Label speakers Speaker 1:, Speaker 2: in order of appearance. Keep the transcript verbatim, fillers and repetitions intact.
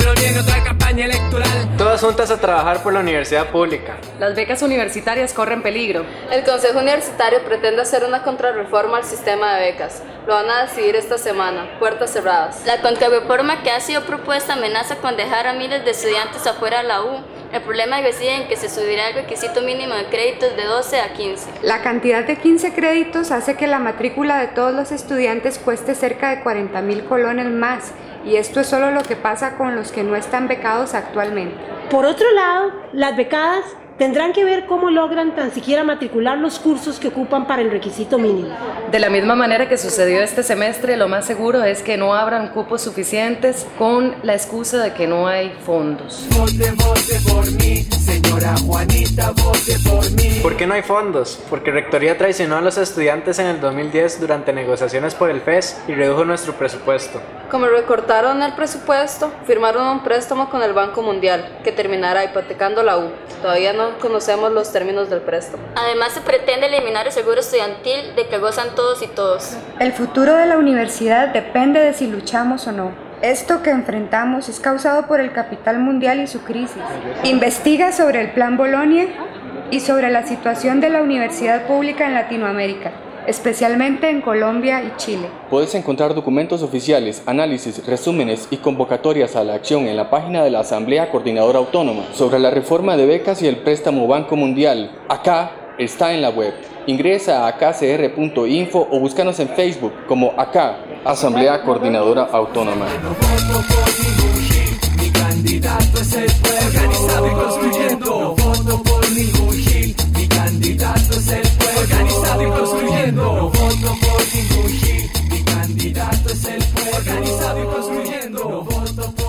Speaker 1: nos viene otra campaña electoral.
Speaker 2: Todas juntas a trabajar por la universidad pública.
Speaker 3: Las becas universitarias corren peligro.
Speaker 4: El Consejo Universitario pretende hacer una contrarreforma al sistema de becas. Lo van a decidir esta semana, puertas cerradas.
Speaker 5: La contrarreforma que ha sido propuesta amenaza con dejar a miles de estudiantes afuera de la U. El problema reside en que se subirá el requisito mínimo de créditos de doce a quince.
Speaker 6: La cantidad de quince créditos hace que la matrícula de todos los estudiantes cueste cerca de cuarenta mil colones más, y esto es solo lo que pasa con los que no están becados actualmente.
Speaker 7: Por otro lado, las becadas tendrán que ver cómo logran tan siquiera matricular los cursos que ocupan para el requisito mínimo.
Speaker 3: De la misma manera que sucedió este semestre, lo más seguro es que no abran cupos suficientes con la excusa de que no hay fondos.
Speaker 1: Vote, vote por mí, señora Juanita, vote por mí.
Speaker 2: ¿Por qué no hay fondos? Porque Rectoría traicionó a los estudiantes en el dos mil diez durante negociaciones por el F E S y redujo nuestro presupuesto.
Speaker 4: Como recortaron el presupuesto, firmaron un préstamo con el Banco Mundial, que terminará hipotecando la U. Todavía no conocemos los términos del préstamo.
Speaker 5: Además, se pretende eliminar el seguro estudiantil de que gozan todos y todos.
Speaker 6: El futuro de la universidad depende de si luchamos o no. Esto que enfrentamos es causado por el capital mundial y su crisis. Investiga sobre el Plan Bolonia y sobre la situación de la universidad pública en Latinoamérica, especialmente en Colombia y Chile.
Speaker 8: Puedes encontrar documentos oficiales, análisis, resúmenes y convocatorias a la acción en la página de la Asamblea Coordinadora Autónoma sobre la reforma de becas y el préstamo Banco Mundial. Acá está en la web. Ingresa a acacr punto info o búscanos en Facebook como Acá, Asamblea Coordinadora Autónoma.
Speaker 1: No voto por ningún gil, mi candidato es el pueblo. Organizado y construyendo. No voto por ningún gil, mi candidato es el pueblo. Organizado y construyendo. No voto por ningún gil, mi candidato es el pueblo. Organizado y construyendo. No voto por